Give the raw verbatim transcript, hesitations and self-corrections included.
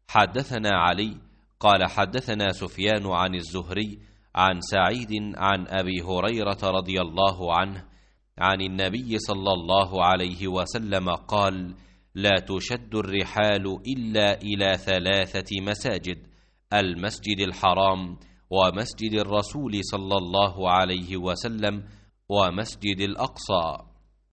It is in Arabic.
حدثنا علي قال حدثنا سفيان عن الزهري عن سعيد عن أبي هريرة رضي الله عنه عن النبي صلى الله عليه وسلم قال: لا تشد الرحال إلا إلى ثلاثة مساجد: المسجد الحرام، ومسجد الرسول صلى الله عليه وسلم، ومسجد الأقصى.